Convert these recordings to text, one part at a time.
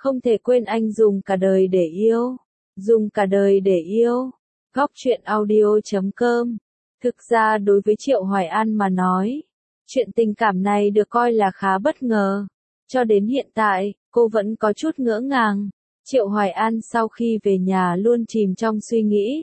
Không thể quên anh dùng cả đời để yêu. Dùng cả đời để yêu. Góc truyện audio.com. Thực ra đối với Triệu Hoài An mà nói, chuyện tình cảm này được coi là khá bất ngờ. Cho đến hiện tại, cô vẫn có chút ngỡ ngàng. Triệu Hoài An sau khi về nhà luôn chìm trong suy nghĩ.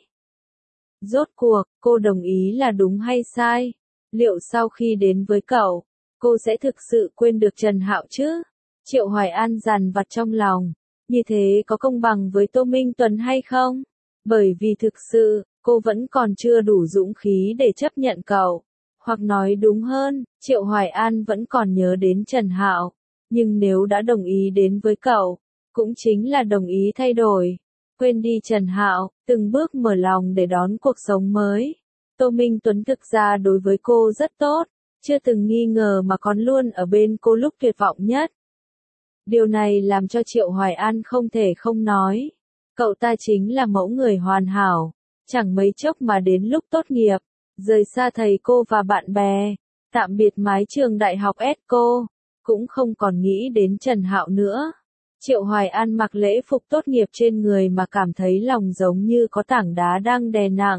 Rốt cuộc, cô đồng ý là đúng hay sai? Liệu sau khi đến với cậu, cô sẽ thực sự quên được Trần Hạo chứ? Triệu Hoài An dằn vặt trong lòng. Như thế có công bằng với Tô Minh Tuấn hay không? Bởi vì thực sự, cô vẫn còn chưa đủ dũng khí để chấp nhận cậu. Hoặc nói đúng hơn, Triệu Hoài An vẫn còn nhớ đến Trần Hạo. Nhưng nếu đã đồng ý đến với cậu, cũng chính là đồng ý thay đổi. Quên đi Trần Hạo, từng bước mở lòng để đón cuộc sống mới. Tô Minh Tuấn thực ra đối với cô rất tốt, chưa từng nghi ngờ mà còn luôn ở bên cô lúc tuyệt vọng nhất. Điều này làm cho Triệu Hoài An không thể không nói. Cậu ta chính là mẫu người hoàn hảo. Chẳng mấy chốc mà đến lúc tốt nghiệp, rời xa thầy cô và bạn bè, tạm biệt mái trường đại học ESCO, cũng không còn nghĩ đến Trần Hạo nữa. Triệu Hoài An mặc lễ phục tốt nghiệp trên người mà cảm thấy lòng giống như có tảng đá đang đè nặng.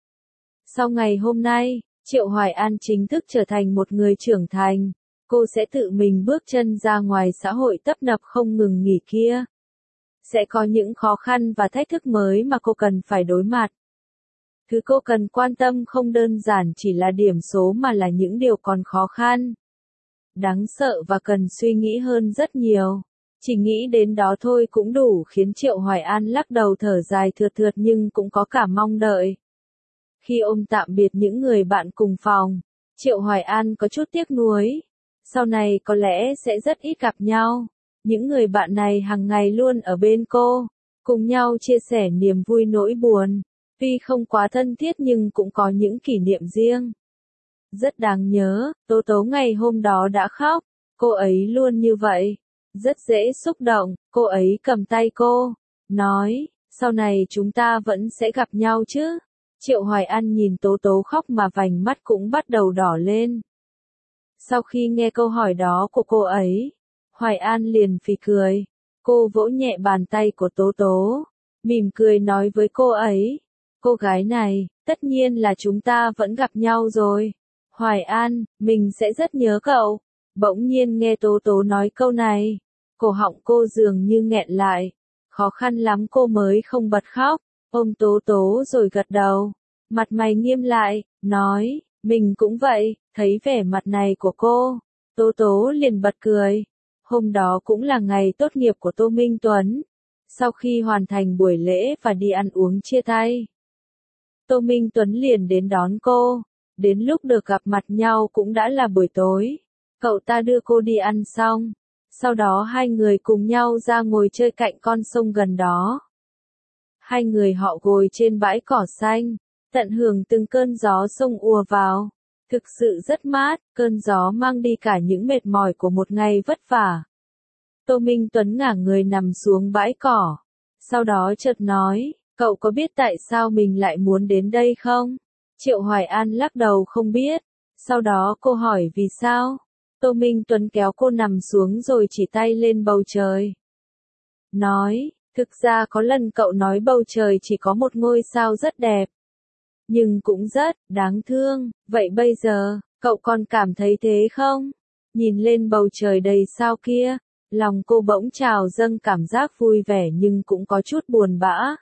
Sau ngày hôm nay, Triệu Hoài An chính thức trở thành một người trưởng thành. Cô sẽ tự mình bước chân ra ngoài xã hội tấp nập không ngừng nghỉ kia. Sẽ có những khó khăn và thách thức mới mà cô cần phải đối mặt. Thứ cô cần quan tâm không đơn giản chỉ là điểm số mà là những điều còn khó khăn, đáng sợ và cần suy nghĩ hơn rất nhiều. Chỉ nghĩ đến đó thôi cũng đủ khiến Triệu Hoài An lắc đầu thở dài thườn thượt nhưng cũng có cả mong đợi. Khi ôm tạm biệt những người bạn cùng phòng, Triệu Hoài An có chút tiếc nuối. Sau này có lẽ sẽ rất ít gặp nhau. Những người bạn này hàng ngày luôn ở bên cô, cùng nhau chia sẻ niềm vui nỗi buồn. Tuy không quá thân thiết nhưng cũng có những kỷ niệm riêng. Rất đáng nhớ, Tố Tố ngày hôm đó đã khóc. Cô ấy luôn như vậy. Rất dễ xúc động, cô ấy cầm tay cô, nói, sau này chúng ta vẫn sẽ gặp nhau chứ. Triệu Hoài An nhìn Tố Tố khóc mà vành mắt cũng bắt đầu đỏ lên. Sau khi nghe câu hỏi đó của cô ấy, Hoài An liền phì cười. Cô vỗ nhẹ bàn tay của Tố Tố, mỉm cười nói với cô ấy, cô gái này, tất nhiên là chúng ta vẫn gặp nhau rồi. Hoài An, mình sẽ rất nhớ cậu. Bỗng nhiên nghe Tố Tố nói câu này, cổ họng cô dường như nghẹn lại. Khó khăn lắm cô mới không bật khóc, ôm Tố Tố rồi gật đầu. Mặt mày nghiêm lại, nói, mình cũng vậy. Thấy vẻ mặt này của cô, Tố Tố liền bật cười. Hôm đó cũng là ngày tốt nghiệp của Tô Minh Tuấn. Sau khi hoàn thành buổi lễ và đi ăn uống chia tay, Tô Minh Tuấn liền đến đón cô. Đến lúc được gặp mặt nhau cũng đã là buổi tối. Cậu ta đưa cô đi ăn xong. Sau đó hai người cùng nhau ra ngồi chơi cạnh con sông gần đó. Hai người họ ngồi trên bãi cỏ xanh, tận hưởng từng cơn gió sông ùa vào. Thực sự rất mát, cơn gió mang đi cả những mệt mỏi của một ngày vất vả. Tô Minh Tuấn ngả người nằm xuống bãi cỏ. Sau đó chợt nói, cậu có biết tại sao mình lại muốn đến đây không? Triệu Hoài An lắc đầu không biết. Sau đó cô hỏi vì sao? Tô Minh Tuấn kéo cô nằm xuống rồi chỉ tay lên bầu trời. Nói, thực ra có lần cậu nói bầu trời chỉ có một ngôi sao rất đẹp. Nhưng cũng rất đáng thương, vậy bây giờ, cậu còn cảm thấy thế không? Nhìn lên bầu trời đầy sao kia, lòng cô bỗng trào dâng cảm giác vui vẻ nhưng cũng có chút buồn bã.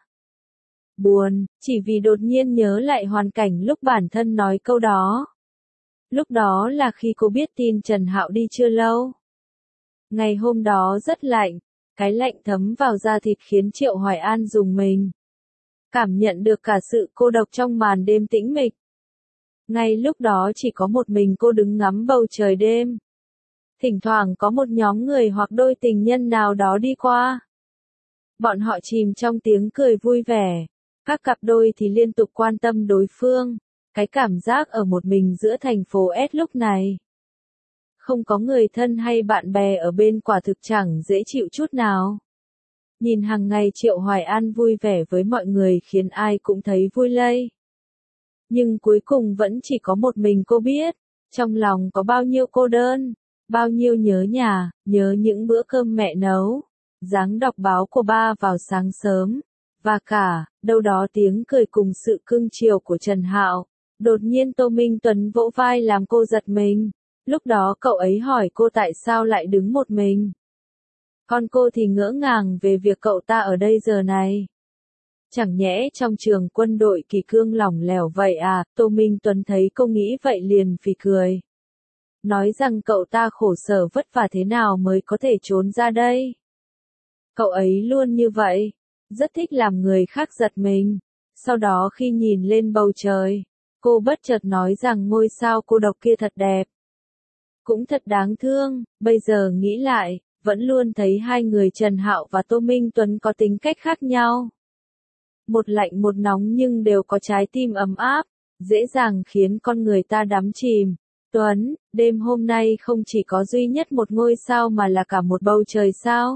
Buồn, chỉ vì đột nhiên nhớ lại hoàn cảnh lúc bản thân nói câu đó. Lúc đó là khi cô biết tin Trần Hạo đi chưa lâu. Ngày hôm đó rất lạnh, cái lạnh thấm vào da thịt khiến Triệu Hoài An rùng mình. Cảm nhận được cả sự cô độc trong màn đêm tĩnh mịch. Ngay lúc đó chỉ có một mình cô đứng ngắm bầu trời đêm. Thỉnh thoảng có một nhóm người hoặc đôi tình nhân nào đó đi qua. Bọn họ chìm trong tiếng cười vui vẻ. Các cặp đôi thì liên tục quan tâm đối phương. Cái cảm giác ở một mình giữa thành phố S lúc này. Không có người thân hay bạn bè ở bên quả thực chẳng dễ chịu chút nào. Nhìn hàng ngày Triệu Hoài An vui vẻ với mọi người khiến ai cũng thấy vui lây. Nhưng cuối cùng vẫn chỉ có một mình cô biết, trong lòng có bao nhiêu cô đơn, bao nhiêu nhớ nhà, nhớ những bữa cơm mẹ nấu, dáng đọc báo của ba vào sáng sớm, và cả, đâu đó tiếng cười cùng sự cưng chiều của Trần Hạo. Đột nhiên Tô Minh Tuấn vỗ vai làm cô giật mình. Lúc đó cậu ấy hỏi cô tại sao lại đứng một mình. Còn cô thì ngỡ ngàng về việc cậu ta ở đây giờ này. Chẳng nhẽ trong trường quân đội kỳ cương lỏng lẻo vậy à? Tô Minh Tuấn thấy cô nghĩ vậy liền phì cười. Nói rằng cậu ta khổ sở vất vả thế nào mới có thể trốn ra đây. Cậu ấy luôn như vậy, rất thích làm người khác giật mình. Sau đó khi nhìn lên bầu trời, cô bất chợt nói rằng ngôi sao cô độc kia thật đẹp. Cũng thật đáng thương, bây giờ nghĩ lại, vẫn luôn thấy hai người Trần Hạo và Tô Minh Tuấn có tính cách khác nhau. Một lạnh một nóng nhưng đều có trái tim ấm áp, dễ dàng khiến con người ta đắm chìm. Tuấn, đêm hôm nay không chỉ có duy nhất một ngôi sao mà là cả một bầu trời sao?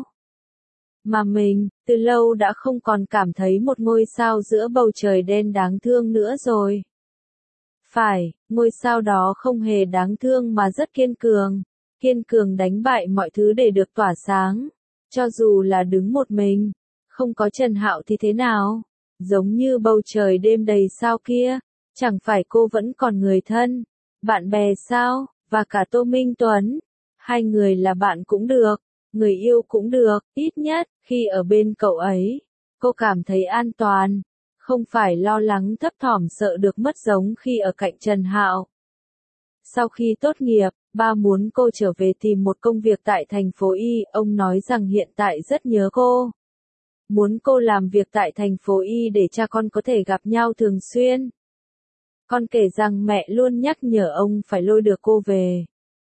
Mà mình, từ lâu đã không còn cảm thấy một ngôi sao giữa bầu trời đen đáng thương nữa rồi. Phải, ngôi sao đó không hề đáng thương mà rất kiên cường đánh bại mọi thứ để được tỏa sáng. Cho dù là đứng một mình, không có Trần Hạo thì thế nào? Giống như bầu trời đêm đầy sao kia, chẳng phải cô vẫn còn người thân, bạn bè sao, và cả Tô Minh Tuấn. Hai người là bạn cũng được, người yêu cũng được, ít nhất, khi ở bên cậu ấy, cô cảm thấy an toàn, không phải lo lắng thấp thỏm sợ được mất giống khi ở cạnh Trần Hạo. Sau khi tốt nghiệp, ba muốn cô trở về tìm một công việc tại thành phố Y, ông nói rằng hiện tại rất nhớ cô. Muốn cô làm việc tại thành phố Y để cha con có thể gặp nhau thường xuyên. Con kể rằng mẹ luôn nhắc nhở ông phải lôi được cô về.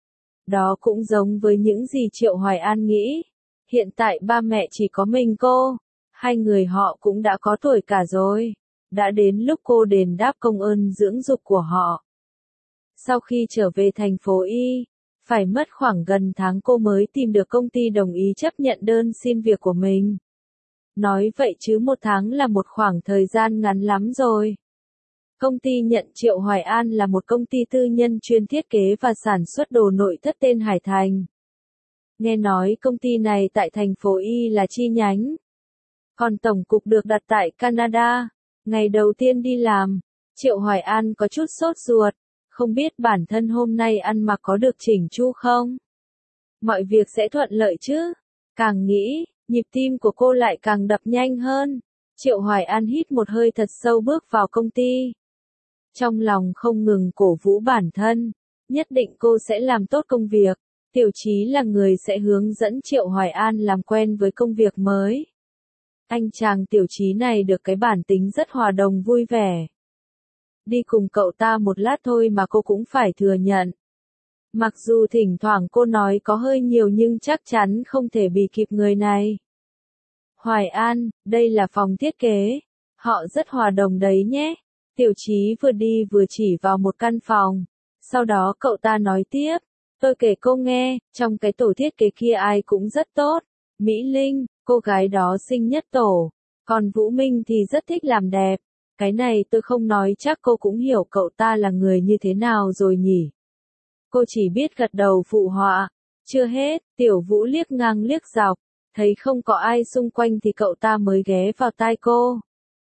Đó cũng giống với những gì Triệu Hoài An nghĩ. Hiện tại ba mẹ chỉ có mình cô. Hai người họ cũng đã có tuổi cả rồi. Đã đến lúc cô đền đáp công ơn dưỡng dục của họ. Sau khi trở về thành phố Y, phải mất khoảng gần tháng cô mới tìm được công ty đồng ý chấp nhận đơn xin việc của mình. Nói vậy chứ một tháng là một khoảng thời gian ngắn lắm rồi. Công ty nhận Triệu Hoài An là một công ty tư nhân chuyên thiết kế và sản xuất đồ nội thất tên Hải Thành. Nghe nói công ty này tại thành phố Y là chi nhánh. Còn tổng cục được đặt tại Canada. Ngày đầu tiên đi làm, Triệu Hoài An có chút sốt ruột, không biết bản thân hôm nay ăn mặc có được chỉnh chu không? Mọi việc sẽ thuận lợi chứ? Càng nghĩ, nhịp tim của cô lại càng đập nhanh hơn. Triệu Hoài An hít một hơi thật sâu bước vào công ty. Trong lòng không ngừng cổ vũ bản thân, nhất định cô sẽ làm tốt công việc. Tiểu Chí là người sẽ hướng dẫn Triệu Hoài An làm quen với công việc mới. Anh chàng Tiểu Chí này được cái bản tính rất hòa đồng vui vẻ. Đi cùng cậu ta một lát thôi mà cô cũng phải thừa nhận. Mặc dù thỉnh thoảng cô nói có hơi nhiều nhưng chắc chắn không thể bì kịp người này. Hoài An, đây là phòng thiết kế. Họ rất hòa đồng đấy nhé. Tiểu Chí vừa đi vừa chỉ vào một căn phòng. Sau đó cậu ta nói tiếp. Tôi kể cô nghe, trong cái tổ thiết kế kia ai cũng rất tốt. Mỹ Linh, cô gái đó xinh nhất tổ. Còn Vũ Minh thì rất thích làm đẹp. Cái này tôi không nói chắc cô cũng hiểu cậu ta là người như thế nào rồi nhỉ. Cô chỉ biết gật đầu phụ họa. Chưa hết, Tiểu Vũ liếc ngang liếc dọc. Thấy không có ai xung quanh thì cậu ta mới ghé vào tai cô.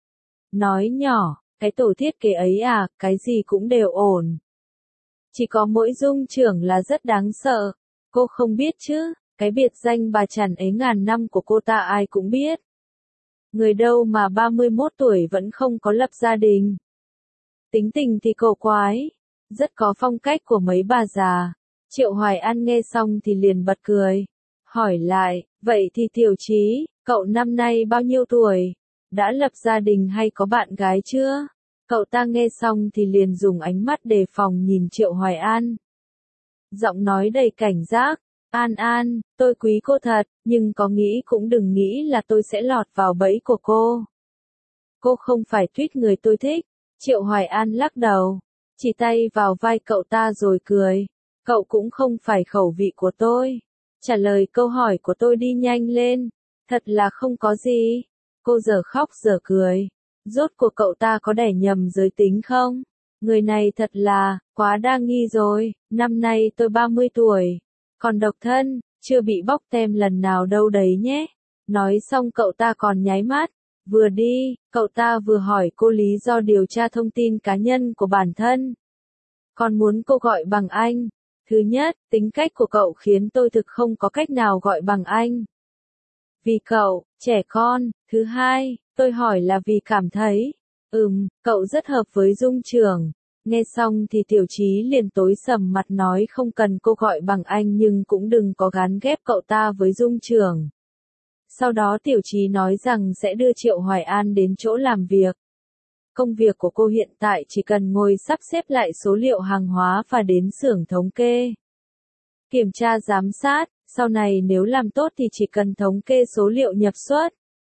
Nói nhỏ, cái tổ thiết kế ấy à, cái gì cũng đều ổn. Chỉ có mỗi Dung trưởng là rất đáng sợ. Cô không biết chứ, cái biệt danh bà chằn ấy ngàn năm của cô ta ai cũng biết. Người đâu mà 31 tuổi vẫn không có lập gia đình. Tính tình thì cổ quái, rất có phong cách của mấy bà già. Triệu Hoài An nghe xong thì liền bật cười. Hỏi lại, vậy thì Tiểu Chí, cậu năm nay bao nhiêu tuổi? Đã lập gia đình hay có bạn gái chưa? Cậu ta nghe xong thì liền dùng ánh mắt đề phòng nhìn Triệu Hoài An. Giọng nói đầy cảnh giác. An An, tôi quý cô thật, nhưng có nghĩ cũng đừng nghĩ là tôi sẽ lọt vào bẫy của cô. Cô không phải tuýp người tôi thích. Triệu Hoài An lắc đầu, chỉ tay vào vai cậu ta rồi cười. Cậu cũng không phải khẩu vị của tôi. Trả lời câu hỏi của tôi đi nhanh lên. Thật là không có gì. Cô giờ khóc giờ cười. Rốt cuộc cậu ta có đẻ nhầm giới tính không? Người này thật là, quá đa nghi rồi. Năm nay tôi 30 tuổi. Còn độc thân, chưa bị bóc tem lần nào đâu đấy nhé. Nói xong cậu ta còn nháy mắt. Vừa đi, cậu ta vừa hỏi cô lý do điều tra thông tin cá nhân của bản thân. Còn muốn cô gọi bằng anh. Thứ nhất, tính cách của cậu khiến tôi thực không có cách nào gọi bằng anh. Vì cậu, trẻ con. Thứ hai, tôi hỏi là vì cảm thấy, cậu rất hợp với Dung trưởng. Nghe xong thì Tiểu Chí liền tối sầm mặt nói không cần cô gọi bằng anh nhưng cũng đừng có gán ghép cậu ta với Dung trưởng. Sau đó Tiểu Chí nói rằng sẽ đưa Triệu Hoài An đến chỗ làm việc. Công việc của cô hiện tại chỉ cần ngồi sắp xếp lại số liệu hàng hóa và đến xưởng thống kê. Kiểm tra giám sát, sau này nếu làm tốt thì chỉ cần thống kê số liệu nhập xuất.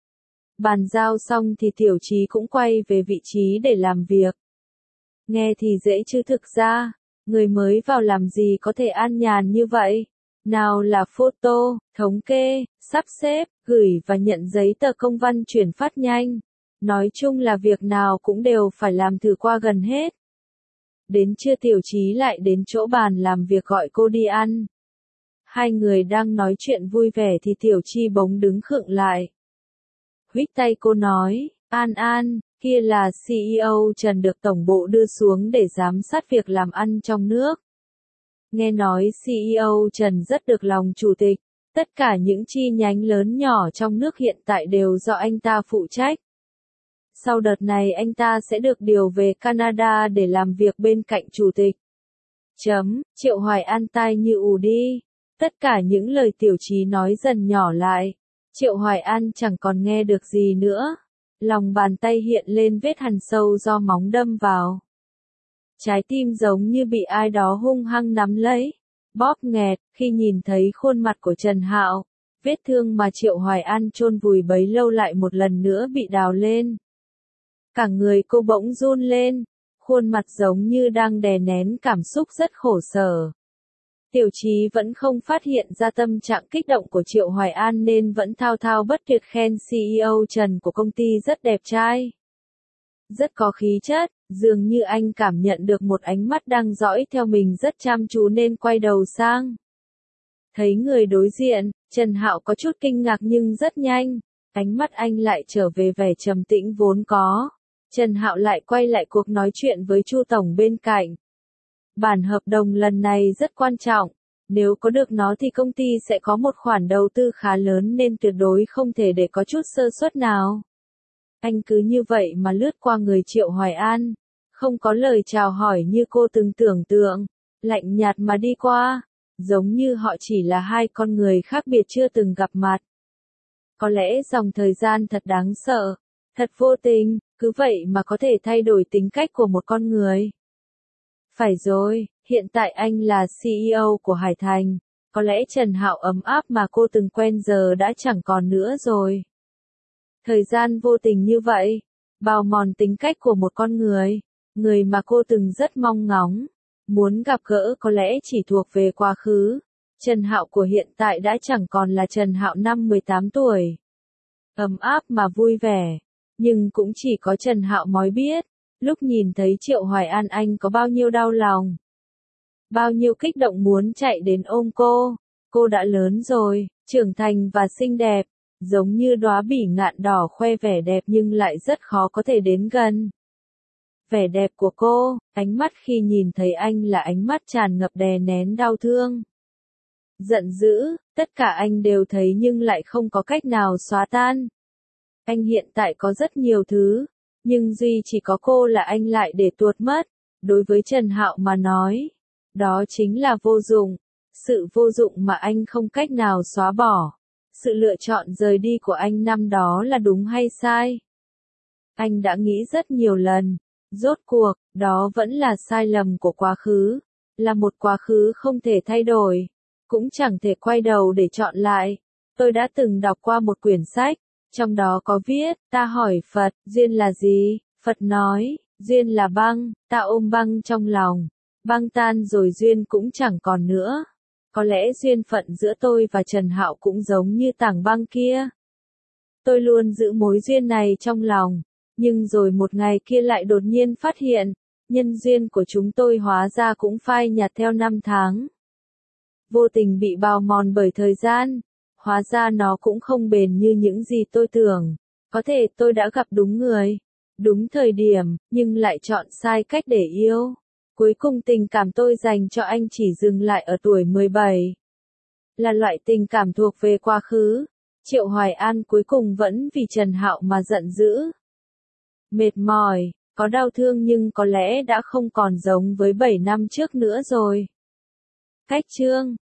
Bàn giao xong thì Tiểu Chí cũng quay về vị trí để làm việc. Nghe thì dễ chứ thực ra, người mới vào làm gì có thể an nhàn như vậy. Nào là photo, thống kê, sắp xếp, gửi và nhận giấy tờ công văn chuyển phát nhanh. Nói chung là việc nào cũng đều phải làm thử qua gần hết. Đến trưa Tiểu Chí lại đến chỗ bàn làm việc gọi cô đi ăn. Hai người đang nói chuyện vui vẻ thì Tiểu Chi bỗng đứng khựng lại. Huých tay cô nói, An, kia là CEO Trần được tổng bộ đưa xuống để giám sát việc làm ăn trong nước. Nghe nói CEO Trần rất được lòng chủ tịch, tất cả những chi nhánh lớn nhỏ trong nước hiện tại đều do anh ta phụ trách. Sau đợt này anh ta sẽ được điều về Canada để làm việc bên cạnh chủ tịch. Triệu Hoài An tai như ù đi. Tất cả những lời Tiểu Chí nói dần nhỏ lại. Triệu Hoài An chẳng còn nghe được gì nữa. Lòng bàn tay hiện lên vết hằn sâu do móng đâm vào. Trái tim giống như bị ai đó hung hăng nắm lấy, bóp nghẹt khi nhìn thấy khuôn mặt của Trần Hạo. Vết thương mà Triệu Hoài An chôn vùi bấy lâu lại một lần nữa bị đào lên. Cả người cô bỗng run lên, khuôn mặt giống như đang đè nén cảm xúc rất khổ sở. Tiểu Chí vẫn không phát hiện ra tâm trạng kích động của Triệu Hoài An nên vẫn thao thao bất tuyệt khen CEO Trần của công ty rất đẹp trai. Rất có khí chất, dường như anh cảm nhận được một ánh mắt đang dõi theo mình rất chăm chú nên quay đầu sang. Thấy người đối diện, Trần Hạo có chút kinh ngạc nhưng rất nhanh, ánh mắt anh lại trở về vẻ trầm tĩnh vốn có. Trần Hạo lại quay lại cuộc nói chuyện với Chu tổng bên cạnh. Bản hợp đồng lần này rất quan trọng, nếu có được nó thì công ty sẽ có một khoản đầu tư khá lớn nên tuyệt đối không thể để có chút sơ suất nào. Anh cứ như vậy mà lướt qua người Triệu Hoài An, không có lời chào hỏi như cô từng tưởng tượng, lạnh nhạt mà đi qua, giống như họ chỉ là hai con người khác biệt chưa từng gặp mặt. Có lẽ dòng thời gian thật đáng sợ, thật vô tình, cứ vậy mà có thể thay đổi tính cách của một con người. Phải rồi, hiện tại anh là CEO của Hải Thành, có lẽ Trần Hạo ấm áp mà cô từng quen giờ đã chẳng còn nữa rồi. Thời gian vô tình như vậy, bào mòn tính cách của một con người mà cô từng rất mong ngóng, muốn gặp gỡ có lẽ chỉ thuộc về quá khứ. Trần Hạo của hiện tại đã chẳng còn là Trần Hạo năm 18 tuổi. Ấm áp mà vui vẻ, nhưng cũng chỉ có Trần Hạo mới biết, lúc nhìn thấy Triệu Hoài An anh có bao nhiêu đau lòng. Bao nhiêu kích động muốn chạy đến ôm cô đã lớn rồi, trưởng thành và xinh đẹp, giống như đóa bỉ ngạn đỏ khoe vẻ đẹp nhưng lại rất khó có thể đến gần. Vẻ đẹp của cô, ánh mắt khi nhìn thấy anh là ánh mắt tràn ngập đè nén đau thương. Giận dữ, tất cả anh đều thấy nhưng lại không có cách nào xóa tan. Anh hiện tại có rất nhiều thứ, nhưng duy chỉ có cô là anh lại để tuột mất. Đối với Trần Hạo mà nói, đó chính là vô dụng, sự vô dụng mà anh không cách nào xóa bỏ. Sự lựa chọn rời đi của anh năm đó là đúng hay sai? Anh đã nghĩ rất nhiều lần, rốt cuộc, đó vẫn là sai lầm của quá khứ, là một quá khứ không thể thay đổi, cũng chẳng thể quay đầu để chọn lại. Tôi đã từng đọc qua một quyển sách, trong đó có viết, ta hỏi Phật, duyên là gì? Phật nói, duyên là băng, ta ôm băng trong lòng, băng tan rồi duyên cũng chẳng còn nữa. Có lẽ duyên phận giữa tôi và Trần Hạo cũng giống như tảng băng kia. Tôi luôn giữ mối duyên này trong lòng, nhưng rồi một ngày kia lại đột nhiên phát hiện, nhân duyên của chúng tôi hóa ra cũng phai nhạt theo năm tháng. Vô tình bị bào mòn bởi thời gian, Hóa ra nó cũng không bền như những gì tôi tưởng. Có thể tôi đã gặp đúng người, đúng thời điểm, nhưng lại chọn sai cách để yêu. Cuối cùng tình cảm tôi dành cho anh chỉ dừng lại ở tuổi 17. Là loại tình cảm thuộc về quá khứ. Triệu Hoài An cuối cùng vẫn vì Trần Hạo mà giận dữ. Mệt mỏi, có đau thương nhưng có lẽ đã không còn giống với 7 năm trước nữa rồi. Cách chương